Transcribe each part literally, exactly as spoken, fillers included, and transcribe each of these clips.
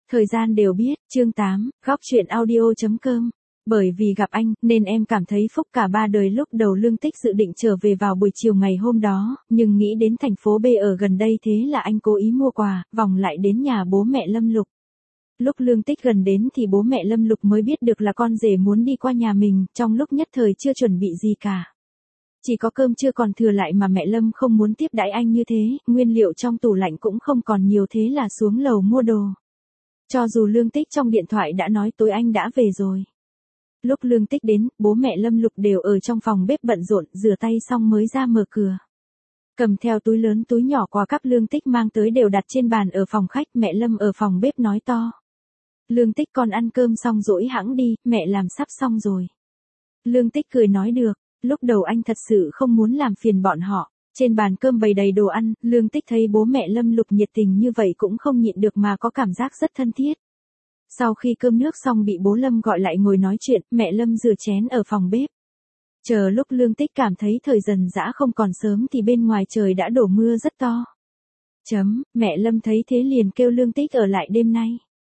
Thời gian đều biết, chương tám, góc truyện audio.com. Bởi vì gặp anh, nên em cảm thấy phúc cả ba đời. Lúc đầu Lương Tích dự định trở về vào buổi chiều ngày hôm đó, nhưng nghĩ đến thành phố B ở gần đây thế là anh cố ý mua quà, vòng lại đến nhà bố mẹ Lâm Lục. Lúc Lương Tích gần đến thì bố mẹ Lâm Lục mới biết được là con rể muốn đi qua nhà mình, trong lúc nhất thời chưa chuẩn bị gì cả. Chỉ có cơm chưa còn thừa lại mà mẹ Lâm không muốn tiếp đãi anh như thế, nguyên liệu trong tủ lạnh cũng không còn nhiều thế là xuống lầu mua đồ. Cho dù Lương Tích trong điện thoại đã nói tối anh đã về rồi. Lúc Lương Tích đến, bố mẹ Lâm Lục đều ở trong phòng bếp bận rộn, rửa tay xong mới ra mở cửa. Cầm theo túi lớn túi nhỏ quà cắp Lương Tích mang tới đều đặt trên bàn ở phòng khách. Mẹ Lâm ở phòng bếp nói to: Lương Tích con ăn cơm xong rỗi hẵng đi, mẹ làm sắp xong rồi. Lương Tích cười nói được. Lúc đầu anh thật sự không muốn làm phiền bọn họ. Trên bàn cơm bày đầy đồ ăn, Lương Tích thấy bố mẹ Lâm Lục nhiệt tình như vậy cũng không nhịn được mà có cảm giác rất thân thiết. Sau khi cơm nước xong bị bố Lâm gọi lại ngồi nói chuyện, mẹ Lâm rửa chén ở phòng bếp. Chờ lúc Lương Tích cảm thấy thời dần dã không còn sớm thì bên ngoài trời đã đổ mưa rất to. Chấm, mẹ Lâm thấy thế liền kêu Lương Tích ở lại đêm nay.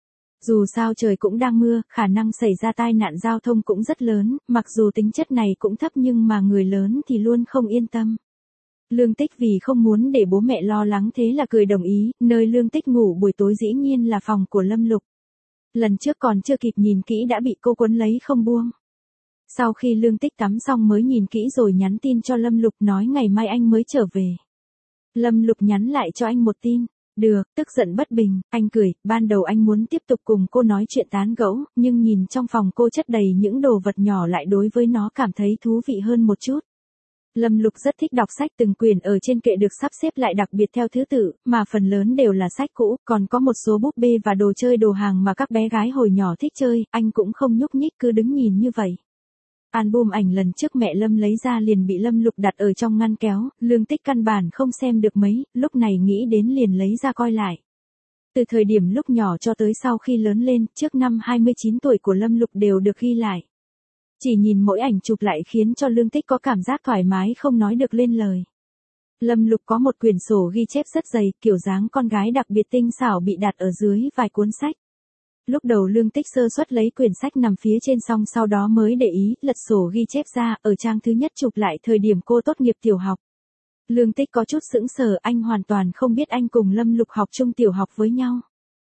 Dù sao trời cũng đang mưa, khả năng xảy ra tai nạn giao thông cũng rất lớn, mặc dù tính chất này cũng thấp nhưng mà người lớn thì luôn không yên tâm. Lương Tích vì không muốn để bố mẹ lo lắng thế là cười đồng ý, nơi Lương Tích ngủ buổi tối dĩ nhiên là phòng của Lâm Lục. Lần trước còn chưa kịp nhìn kỹ đã bị cô quấn lấy không buông. Sau khi Lương Tích tắm xong mới nhìn kỹ rồi nhắn tin cho Lâm Lục nói ngày mai anh mới trở về. Lâm Lục nhắn lại cho anh một tin. Được, tức giận bất bình, anh cười, ban đầu anh muốn tiếp tục cùng cô nói chuyện tán gẫu, nhưng nhìn trong phòng cô chất đầy những đồ vật nhỏ lại đối với nó cảm thấy thú vị hơn một chút. Lâm Lục rất thích đọc sách, từng quyển ở trên kệ được sắp xếp lại đặc biệt theo thứ tự, mà phần lớn đều là sách cũ, còn có một số búp bê và đồ chơi đồ hàng mà các bé gái hồi nhỏ thích chơi, anh cũng không nhúc nhích cứ đứng nhìn như vậy. Album ảnh lần trước mẹ Lâm lấy ra liền bị Lâm Lục đặt ở trong ngăn kéo, Lương Tích căn bản không xem được mấy, lúc này nghĩ đến liền lấy ra coi lại. Từ thời điểm lúc nhỏ cho tới sau khi lớn lên, trước năm hai mươi chín tuổi của Lâm Lục đều được ghi lại. Chỉ nhìn mỗi ảnh chụp lại khiến cho Lương Tích có cảm giác thoải mái không nói được lên lời. Lâm Lục có một quyển sổ ghi chép rất dày, kiểu dáng con gái đặc biệt tinh xảo bị đặt ở dưới vài cuốn sách. Lúc đầu Lương Tích sơ suất lấy quyển sách nằm phía trên xong sau đó mới để ý, lật sổ ghi chép ra, ở trang thứ nhất chụp lại thời điểm cô tốt nghiệp tiểu học. Lương Tích có chút sững sờ, anh hoàn toàn không biết anh cùng Lâm Lục học chung tiểu học với nhau.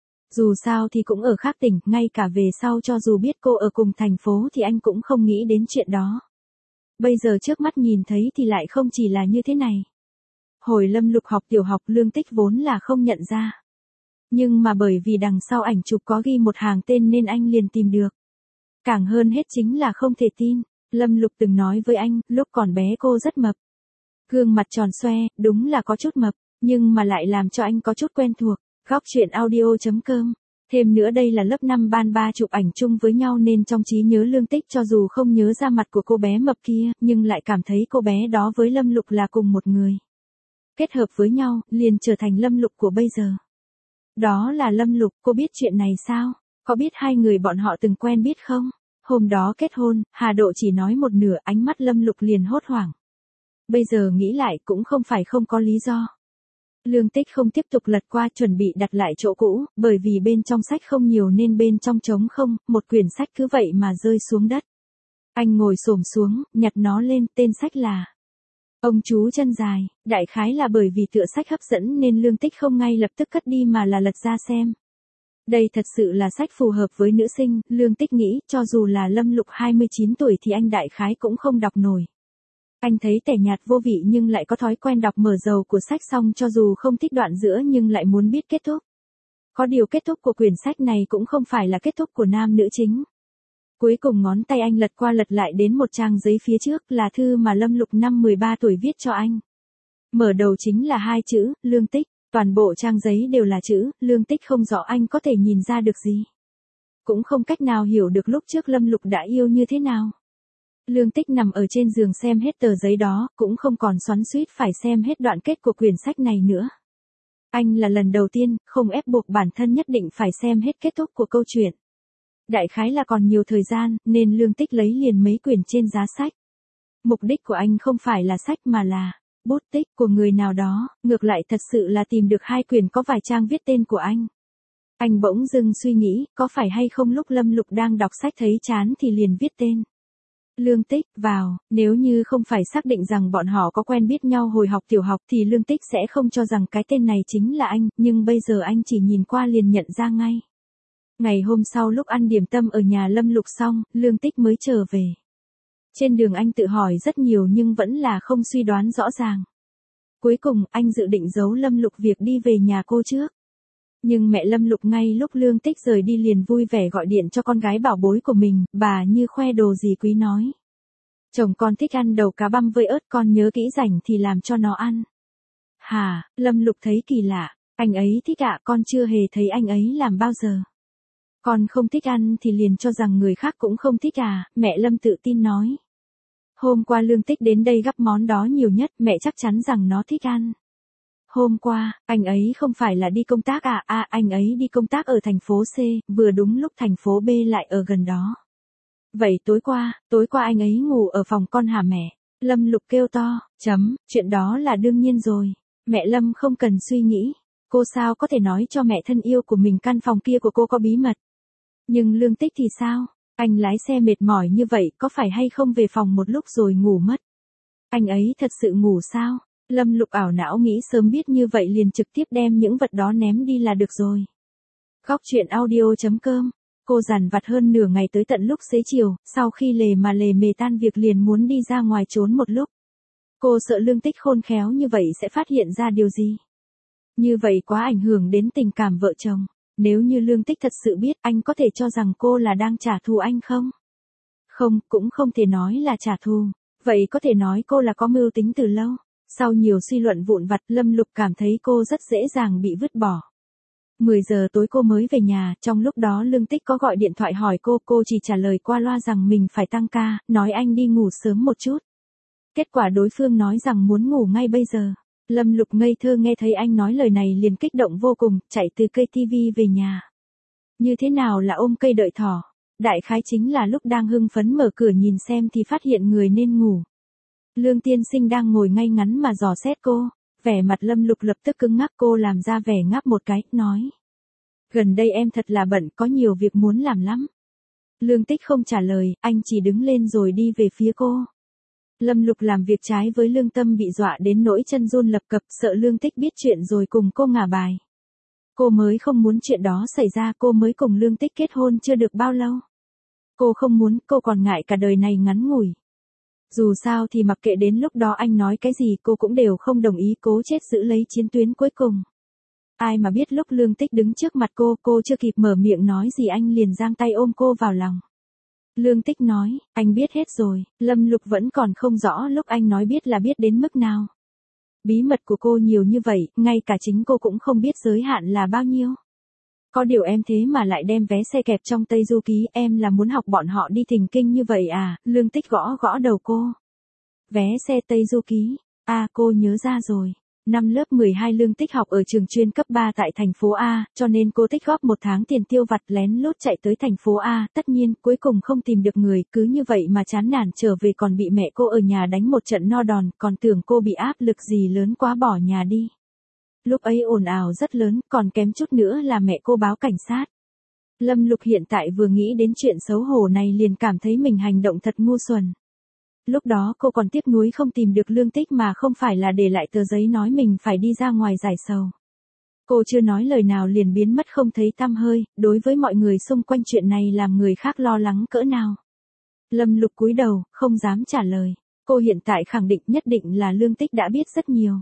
Dù sao thì cũng ở khác tỉnh, ngay cả về sau cho dù biết cô ở cùng thành phố thì anh cũng không nghĩ đến chuyện đó. Bây giờ trước mắt nhìn thấy thì lại không chỉ là như thế này. Hồi Lâm Lục học tiểu học Lương Tích vốn là không nhận ra. Nhưng mà bởi vì đằng sau ảnh chụp có ghi một hàng tên nên anh liền tìm được. Càng hơn hết chính là không thể tin, Lâm Lục từng nói với anh, lúc còn bé cô rất mập. Gương mặt tròn xoe, đúng là có chút mập, nhưng mà lại làm cho anh có chút quen thuộc. Góc truyện audio.com. Thêm nữa đây là lớp năm ban ba chụp ảnh chung với nhau nên trong trí nhớ Lương Tích cho dù không nhớ ra mặt của cô bé mập kia, nhưng lại cảm thấy cô bé đó với Lâm Lục là cùng một người. Kết hợp với nhau, liền trở thành Lâm Lục của bây giờ. Đó là Lâm Lục, cô biết chuyện này sao? Có biết hai người bọn họ từng quen biết không? Hôm đó kết hôn, Hà Độ chỉ nói một nửa, ánh mắt Lâm Lục liền hốt hoảng. Bây giờ nghĩ lại cũng không phải không có lý do. Lương Tích không tiếp tục lật qua, chuẩn bị đặt lại chỗ cũ, bởi vì bên trong sách không nhiều nên bên trong trống không, một quyển sách cứ vậy mà rơi xuống đất. Anh ngồi xổm xuống, nhặt nó lên, tên sách là Ông chú chân dài, đại khái là bởi vì tựa sách hấp dẫn nên Lương Tích không ngay lập tức cất đi mà là lật ra xem. Đây thật sự là sách phù hợp với nữ sinh, Lương Tích nghĩ, cho dù là Lâm Lục hai mươi chín tuổi thì anh đại khái cũng không đọc nổi. Anh thấy tẻ nhạt vô vị nhưng lại có thói quen đọc mở dầu của sách xong cho dù không thích đoạn giữa nhưng lại muốn biết kết thúc. Có điều kết thúc của quyển sách này cũng không phải là kết thúc của nam nữ chính. Cuối cùng ngón tay anh lật qua lật lại đến một trang giấy phía trước là thư mà Lâm Lục năm mười ba tuổi viết cho anh. Mở đầu chính là hai chữ, Lương Tích, toàn bộ trang giấy đều là chữ, Lương Tích không rõ anh có thể nhìn ra được gì. Cũng không cách nào hiểu được lúc trước Lâm Lục đã yêu như thế nào. Lương Tích nằm ở trên giường xem hết tờ giấy đó, cũng không còn xoắn xuýt phải xem hết đoạn kết của quyển sách này nữa. Anh là lần đầu tiên, không ép buộc bản thân nhất định phải xem hết kết thúc của câu chuyện. Đại khái là còn nhiều thời gian, nên Lương Tích lấy liền mấy quyển trên giá sách. Mục đích của anh không phải là sách mà là bút tích của người nào đó, ngược lại thật sự là tìm được hai quyển có vài trang viết tên của anh. Anh bỗng dưng suy nghĩ, có phải hay không lúc Lâm Lục đang đọc sách thấy chán thì liền viết tên Lương Tích vào, nếu như không phải xác định rằng bọn họ có quen biết nhau hồi học tiểu học thì Lương Tích sẽ không cho rằng cái tên này chính là anh, nhưng bây giờ anh chỉ nhìn qua liền nhận ra ngay. Ngày hôm sau lúc ăn điểm tâm ở nhà Lâm Lục xong, Lương Tích mới trở về. Trên đường anh tự hỏi rất nhiều nhưng vẫn là không suy đoán rõ ràng. Cuối cùng, anh dự định giấu Lâm Lục việc đi về nhà cô trước. Nhưng mẹ Lâm Lục ngay lúc Lương Tích rời đi liền vui vẻ gọi điện cho con gái bảo bối của mình, bà như khoe đồ gì quý nói. Chồng con thích ăn đầu cá băm với ớt, con nhớ kỹ rảnh thì làm cho nó ăn. Hà, Lâm Lục thấy kỳ lạ, anh ấy thích ạ, con chưa hề thấy anh ấy làm bao giờ. Con không thích ăn thì liền cho rằng người khác cũng không thích à, mẹ Lâm tự tin nói. Hôm qua Lương Tích đến đây gắp món đó nhiều nhất, mẹ chắc chắn rằng nó thích ăn. Hôm qua, anh ấy không phải là đi công tác à, à anh ấy đi công tác ở thành phố C, vừa đúng lúc thành phố B lại ở gần đó. Vậy tối qua, tối qua anh ấy ngủ ở phòng con hả mẹ? Lâm Lục kêu to, chấm, chuyện đó là đương nhiên rồi. Mẹ Lâm không cần suy nghĩ. Cô sao có thể nói cho mẹ thân yêu của mình căn phòng kia của cô có bí mật. Nhưng Lương Tích thì sao? Anh lái xe mệt mỏi như vậy có phải hay không về phòng một lúc rồi ngủ mất? Anh ấy thật sự ngủ sao? Lâm Lục ảo não nghĩ sớm biết như vậy liền trực tiếp đem những vật đó ném đi là được rồi. Góc truyện audio chấm com. Cô dằn vặt hơn nửa ngày tới tận lúc xế chiều, sau khi lề mà lề mề tan việc liền muốn đi ra ngoài trốn một lúc. Cô sợ Lương Tích khôn khéo như vậy sẽ phát hiện ra điều gì. Như vậy quá ảnh hưởng đến tình cảm vợ chồng. Nếu như Lương Tích thật sự biết, anh có thể cho rằng cô là đang trả thù anh không? Không, cũng không thể nói là trả thù. Vậy có thể nói cô là có mưu tính từ lâu. Sau nhiều suy luận vụn vặt, Lâm Lục cảm thấy cô rất dễ dàng bị vứt bỏ. mười giờ tối cô mới về nhà, trong lúc đó Lương Tích có gọi điện thoại hỏi cô, cô chỉ trả lời qua loa rằng mình phải tăng ca, nói anh đi ngủ sớm một chút. Kết quả đối phương nói rằng muốn ngủ ngay bây giờ. Lâm Lục ngây thơ nghe thấy anh nói lời này liền kích động vô cùng, chạy từ cây tivi về nhà. Như thế nào là ôm cây đợi thỏ? Đại khái chính là lúc đang hưng phấn mở cửa nhìn xem thì phát hiện người nên ngủ. Lương tiên sinh đang ngồi ngay ngắn mà dò xét cô. Vẻ mặt Lâm Lục lập tức cứng ngắc, cô làm ra vẻ ngáp một cái, nói. Gần đây em thật là bận, có nhiều việc muốn làm lắm. Lương Tích không trả lời, anh chỉ đứng lên rồi đi về phía cô. Lâm Lục làm việc trái với lương tâm bị dọa đến nỗi chân run lập cập, sợ Lương Tích biết chuyện rồi cùng cô ngả bài. Cô mới không muốn chuyện đó xảy ra, cô mới cùng Lương Tích kết hôn chưa được bao lâu. Cô không muốn, cô còn ngại cả đời này ngắn ngủi. Dù sao thì mặc kệ đến lúc đó anh nói cái gì cô cũng đều không đồng ý, cố chết giữ lấy chiến tuyến cuối cùng. Ai mà biết lúc Lương Tích đứng trước mặt cô, cô chưa kịp mở miệng nói gì anh liền giang tay ôm cô vào lòng. Lương Tích nói, anh biết hết rồi. Lâm Lục vẫn còn không rõ lúc anh nói biết là biết đến mức nào. Bí mật của cô nhiều như vậy, ngay cả chính cô cũng không biết giới hạn là bao nhiêu. Có điều em thế mà lại đem vé xe kẹp trong Tây Du Ký, em là muốn học bọn họ đi thỉnh kinh như vậy à? Lương Tích gõ gõ đầu cô. Vé xe Tây Du Ký, à cô nhớ ra rồi. Năm lớp mười hai Lương Tích học ở trường chuyên cấp ba tại thành phố A, cho nên cô tích góp một tháng tiền tiêu vặt lén lút chạy tới thành phố A, tất nhiên cuối cùng không tìm được người, cứ như vậy mà chán nản trở về còn bị mẹ cô ở nhà đánh một trận no đòn, còn tưởng cô bị áp lực gì lớn quá bỏ nhà đi. Lúc ấy ồn ào rất lớn, còn kém chút nữa là mẹ cô báo cảnh sát. Lâm Lục hiện tại vừa nghĩ đến chuyện xấu hổ này liền cảm thấy mình hành động thật ngu xuẩn. Lúc đó cô còn tiếc nuối không tìm được Lương Tích mà không phải là để lại tờ giấy nói mình phải đi ra ngoài giải sầu. Cô chưa nói lời nào liền biến mất không thấy tăm hơi, đối với mọi người xung quanh chuyện này làm người khác lo lắng cỡ nào. Lâm Lục cúi đầu, không dám trả lời. Cô hiện tại khẳng định nhất định là Lương Tích đã biết rất nhiều.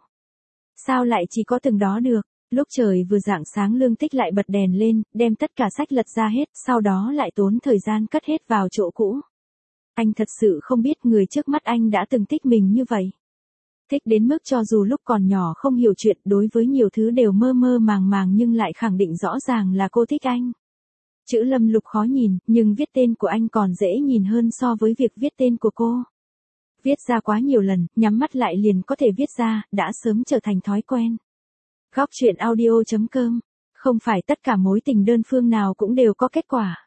Sao lại chỉ có từng đó được? Lúc trời vừa rạng sáng Lương Tích lại bật đèn lên, đem tất cả sách lật ra hết, sau đó lại tốn thời gian cất hết vào chỗ cũ. Anh thật sự không biết người trước mắt anh đã từng thích mình như vậy. Thích đến mức cho dù lúc còn nhỏ không hiểu chuyện, đối với nhiều thứ đều mơ mơ màng màng nhưng lại khẳng định rõ ràng là cô thích anh. Chữ Lâm Lục khó nhìn, nhưng viết tên của anh còn dễ nhìn hơn so với việc viết tên của cô. Viết ra quá nhiều lần, nhắm mắt lại liền có thể viết ra, đã sớm trở thành thói quen. Góc truyện audio chấm com. Không phải tất cả mối tình đơn phương nào cũng đều có kết quả.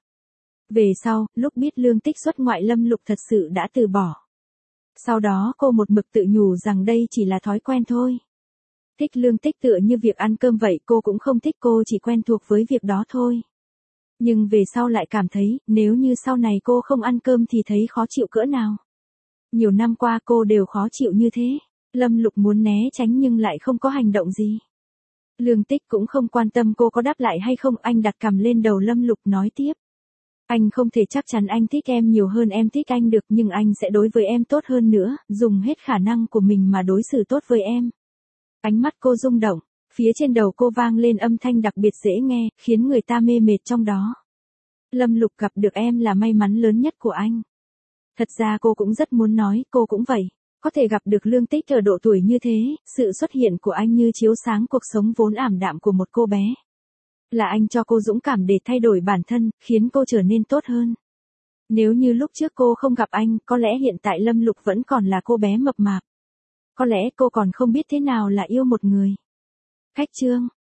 Về sau, lúc biết Lương Tích xuất ngoại Lâm Lục thật sự đã từ bỏ. Sau đó cô một mực tự nhủ rằng đây chỉ là thói quen thôi. Thích Lương Tích tựa như việc ăn cơm vậy, cô cũng không thích, cô chỉ quen thuộc với việc đó thôi. Nhưng về sau lại cảm thấy, nếu như sau này cô không ăn cơm thì thấy khó chịu cỡ nào. Nhiều năm qua cô đều khó chịu như thế. Lâm Lục muốn né tránh nhưng lại không có hành động gì. Lương Tích cũng không quan tâm cô có đáp lại hay không, anh đặt cằm lên đầu Lâm Lục nói tiếp. Anh không thể chắc chắn anh thích em nhiều hơn em thích anh được, nhưng anh sẽ đối với em tốt hơn nữa, dùng hết khả năng của mình mà đối xử tốt với em. Ánh mắt cô rung động, phía trên đầu cô vang lên âm thanh đặc biệt dễ nghe, khiến người ta mê mệt trong đó. Lâm Lục, gặp được em là may mắn lớn nhất của anh. Thật ra cô cũng rất muốn nói, cô cũng vậy. Có thể gặp được Lương Tích ở độ tuổi như thế, sự xuất hiện của anh như chiếu sáng cuộc sống vốn ảm đạm của một cô bé. Là anh cho cô dũng cảm để thay đổi bản thân, khiến cô trở nên tốt hơn. Nếu như lúc trước cô không gặp anh, có lẽ hiện tại Lâm Lục vẫn còn là cô bé mập mạp. Có lẽ cô còn không biết thế nào là yêu một người. Cách chương